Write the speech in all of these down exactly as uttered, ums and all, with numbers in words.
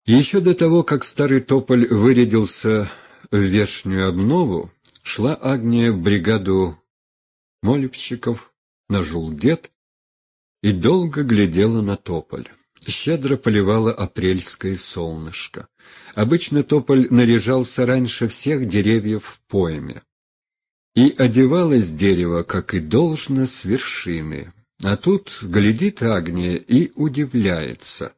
Еще до того, как старый тополь вырядился в вешнюю обнову, шла Агния в бригаду молевщиков на жулдет и долго глядела на тополь. Щедро поливало апрельское солнышко. Обычно тополь наряжался раньше всех деревьев в пойме. И одевалось дерево, как и должно, с вершины. А тут глядит Агния и удивляется.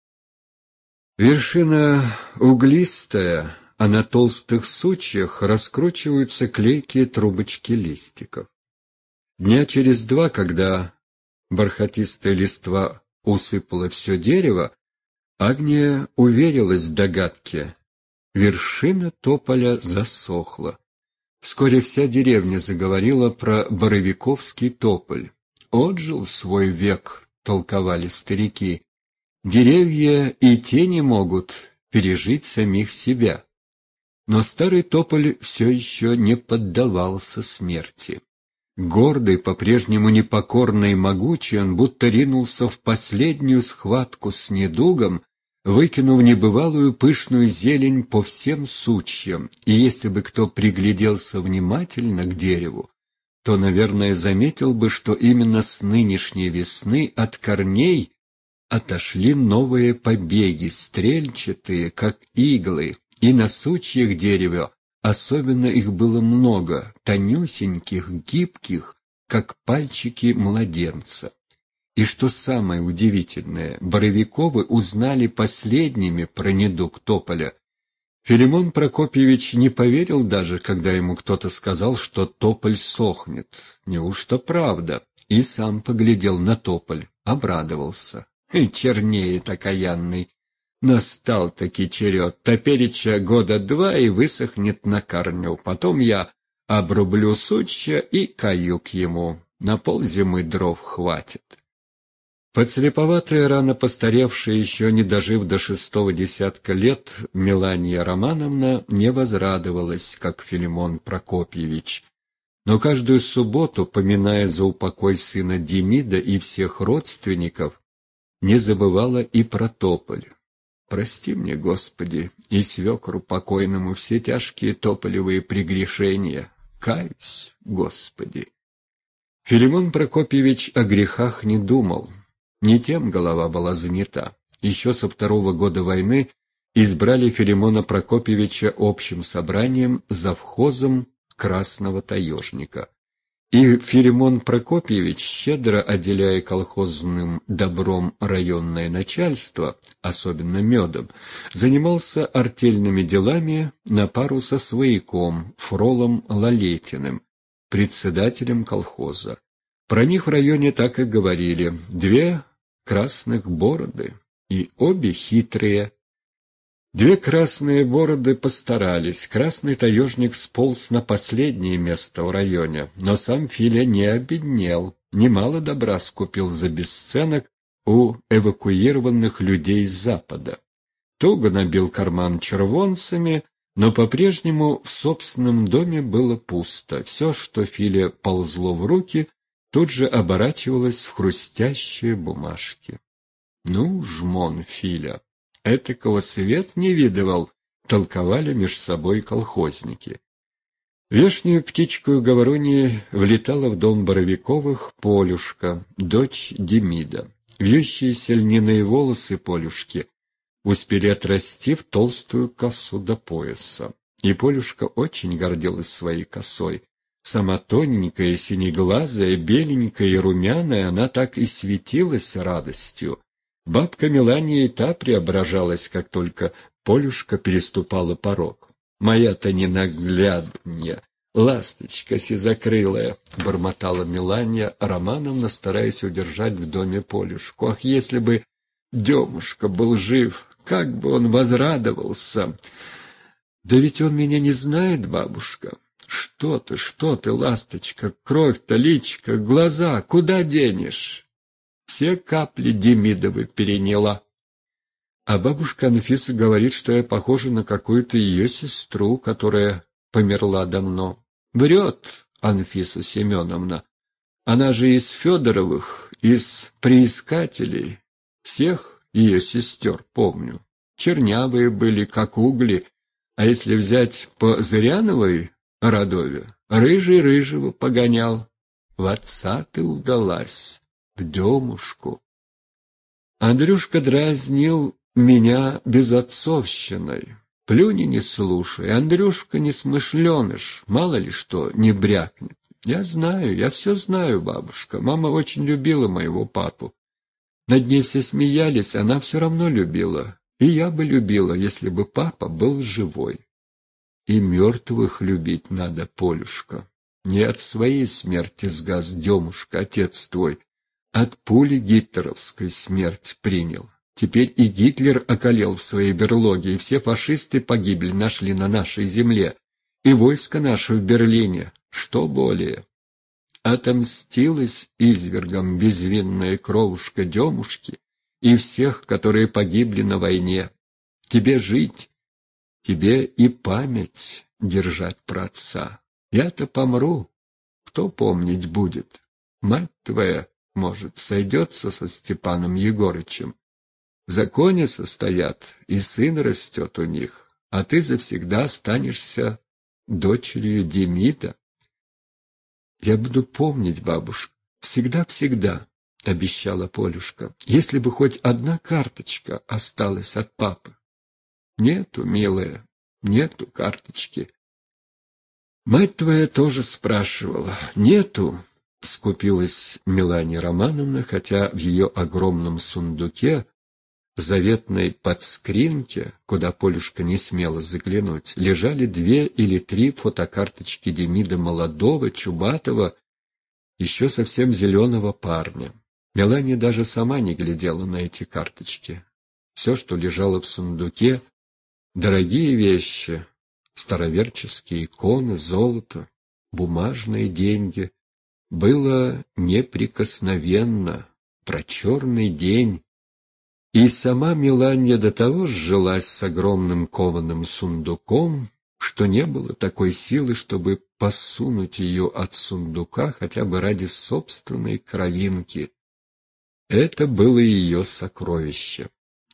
Вершина углистая, а на толстых сучьях раскручиваются клейкие трубочки листиков. Дня через два, когда бархатистая листва усыпала все дерево, Агния уверилась в догадке. Вершина тополя засохла. Вскоре вся деревня заговорила про боровиковский тополь. «Отжил свой век», — толковали старики. «Деревья и те не могут пережить самих себя». Но старый тополь все еще не поддавался смерти. Гордый, по-прежнему непокорный и могучий, он будто ринулся в последнюю схватку с недугом, выкинув небывалую пышную зелень по всем сучьям, и если бы кто пригляделся внимательно к дереву, то, наверное, заметил бы, что именно с нынешней весны от корней отошли новые побеги, стрельчатые, как иглы, и на сучьях дерева особенно их было много, тонюсеньких, гибких, как пальчики младенца. И что самое удивительное, Боровиковы узнали последними про недуг тополя. Филимон Прокопьевич не поверил даже, когда ему кто-то сказал, что тополь сохнет. Неужто правда? И сам поглядел на тополь, обрадовался. И чернеет окаянный. Настал-таки черед. Топереча года два и высохнет на корню. Потом я обрублю сучья и каюк ему. На ползимы дров хватит. Подслеповатая, рано постаревшая, еще не дожив до шестого десятка лет, Мелания Романовна не возрадовалась, как Филимон Прокопьевич, но каждую субботу, поминая за упокой сына Демида и всех родственников, не забывала и про тополь. «Прости мне, Господи, и свекру покойному все тяжкие тополевые прегрешения. Каюсь, Господи». Филимон Прокопьевич о грехах не думал. Не тем голова была занята. Еще со второго года войны избрали Филимона Прокопьевича общим собранием завхозом Красного Таежника. И Филимон Прокопьевич, щедро отделяя колхозным добром районное начальство, особенно медом, занимался артельными делами на пару со свояком Фролом Лалетиным, председателем колхоза. Про них в районе так и говорили: две красных бороды, и обе хитрые. Две красные бороды постарались, красный таежник сполз на последнее место в районе, но сам Филя не обеднел, немало добра скупил за бесценок у эвакуированных людей с запада. Туго набил карман червонцами, но по-прежнему в собственном доме было пусто. Все, что Филе ползло в руки, тут же оборачивалось в хрустящие бумажки. «Ну, жмон Филя, этакого свет не видывал», — толковали меж собой колхозники. Вешнюю птичку Говоруньи влетала в дом Боровиковых Полюшка, дочь Демида. Вьющиеся льняные волосы Полюшки успели отрасти в толстую косу до пояса, и Полюшка очень гордилась своей косой. Сама тоненькая, синеглазая, беленькая и румяная, она так и светилась радостью. Бабка Мелания и та преображалась, как только Полюшка переступала порог. «Моя-то ненаглядная, ласточка сизокрылая», — бормотала Мелания Романовна, стараясь удержать в доме Полюшку. «Ах, если бы Демушка был жив, как бы он возрадовался!» «Да ведь он меня не знает, бабушка». «Что ты, что ты, ласточка, кровь-то, личка, глаза, куда денешь?» Все капли Демидовы переняла. А бабушка Анфиса говорит, что я похожа на какую-то ее сестру, которая померла давно. Врет Анфиса Семеновна. Она же из Федоровых, из приискателей. Всех ее сестер помню. чернявые были, как угли, а если взять по Зыряновой родове, рыжий рыжего погонял. В отца ты удалась, в Демушку. Андрюшка дразнил меня безотцовщиной. Плюни не слушай, Андрюшка несмышленыш, мало ли что не брякнет. Я знаю, я все знаю, бабушка. Мама очень любила моего папу. Над ней все смеялись, она все равно любила. И я бы любила, если бы папа был живой. И мертвых любить надо, Полюшка. Не от своей смерти сгас, Демушка, отец твой. От пули гитлеровской смерть принял. Теперь и Гитлер околел в своей берлоге, и все фашисты погибли, нашли на нашей земле. И войско наше в Берлине. Что более? Отомстилась извергом безвинная кровушка Демушки и всех, которые погибли на войне. Тебе жить, тебе и память держать про отца. Я-то помру, кто помнить будет? Мать твоя, может, сойдется со Степаном Егорычем. В законе состоят, и сын растет у них, а ты завсегда останешься дочерью Демида. Я буду помнить, бабушка, всегда-всегда, — обещала Полюшка, — если бы хоть одна карточка осталась от папы. Нету, милая, нету карточки. Мать твоя тоже спрашивала. Нету, — скупилась Мелания Романовна, хотя в ее огромном сундуке, заветной подскринке, куда Полюшка не смела заглянуть, лежали две или три фотокарточки Демида молодого, чубатого, еще совсем зеленого парня. Мелания даже сама не глядела на эти карточки. Все, что лежало в сундуке, дорогие вещи, староверческие иконы, золото, бумажные деньги, было неприкосновенно, про черный день. И сама Мелания до того сжилась с огромным кованым сундуком, что не было такой силы, чтобы посунуть ее от сундука хотя бы ради собственной кровинки. Это было ее сокровище.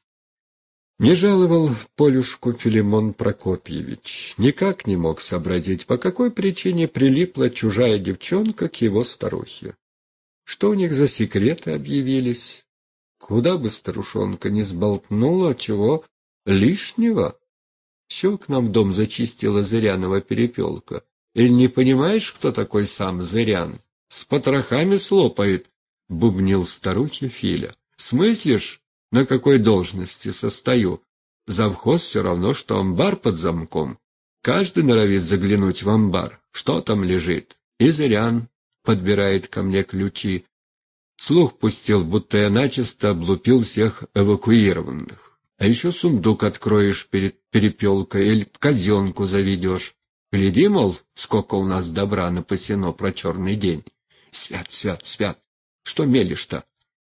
Не жаловал Полюшку Филимон Прокопьевич, никак не мог сообразить, по какой причине прилипла чужая девчонка к его старухе. Что у них за секреты объявились? Куда бы старушонка не сболтнула, чего лишнего? Все к нам в дом зачистила Зырянова перепелка. Или не понимаешь, кто такой сам Зырян? С потрохами слопает, — бубнил старухе Филя. Смыслишь, на какой должности состою? Завхоз все равно, что амбар под замком. Каждый норовит заглянуть в амбар. Что там лежит? И Зырян подбирает ко мне ключи. Слух пустил, будто я начисто облупил всех эвакуированных. А еще сундук откроешь перед перепелкой или казенку заведешь. Гляди, мол, сколько у нас добра напасено про черный день. Свят, свят, свят. Что мелешь-то?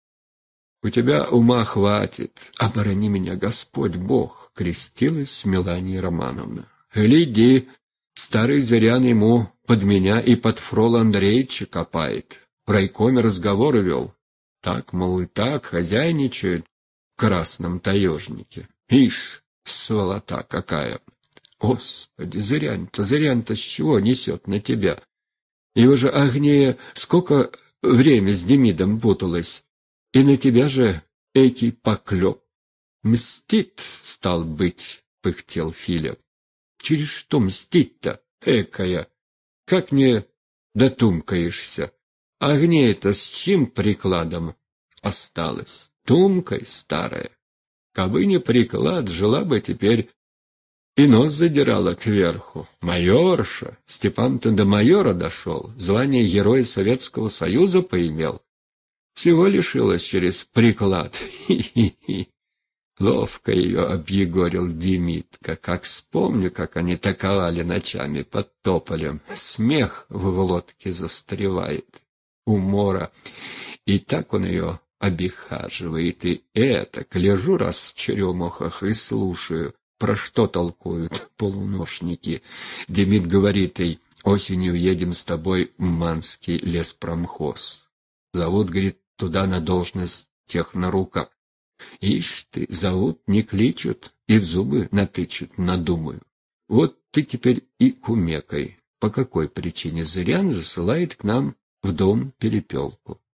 У тебя ума хватит. Оборони меня, Господь Бог, — крестилась Мелания Романовна. Гляди, старый Зырян ему под меня и под Фрола Андреевича копает. В райкоме разговоры вел. Так, мол, и так хозяйничают в красном таежнике. Ишь, сволота какая! Господи, Зырянь-то, Зырян-то с чего несет на тебя? Его же Агнея сколько время с Демидом путалась, и на тебя же экий поклеп. Мстит, стал быть, — пыхтел Филя. Через что мстить-то, экая? Как не дотумкаешься? Агнея-то с чьим прикладом осталась? Тумкой старая. Кабы не приклад, жила бы теперь и нос задирала кверху. Майорша! Степан-то до майора дошел, звание Героя Советского Союза поимел. Всего лишилась через приклад. Хи-хи-хи. Ловко ее объегорил Демидка. Как вспомню, как они таковали ночами под тополем. Смех в глотке застревает. Умора. И так он ее обихаживает. И это, гляжу раз в черемухах и слушаю, про что толкуют полуношники. Демид говорит ей: осенью едем с тобой в Манский леспромхоз. Зовут, говорит, туда на должность технорука. Ишь ты, зовут, не кличут. и в зубы натычут, надумаю. Вот ты теперь и кумекай, по какой причине Зырян засылает к нам в дом Перепелку.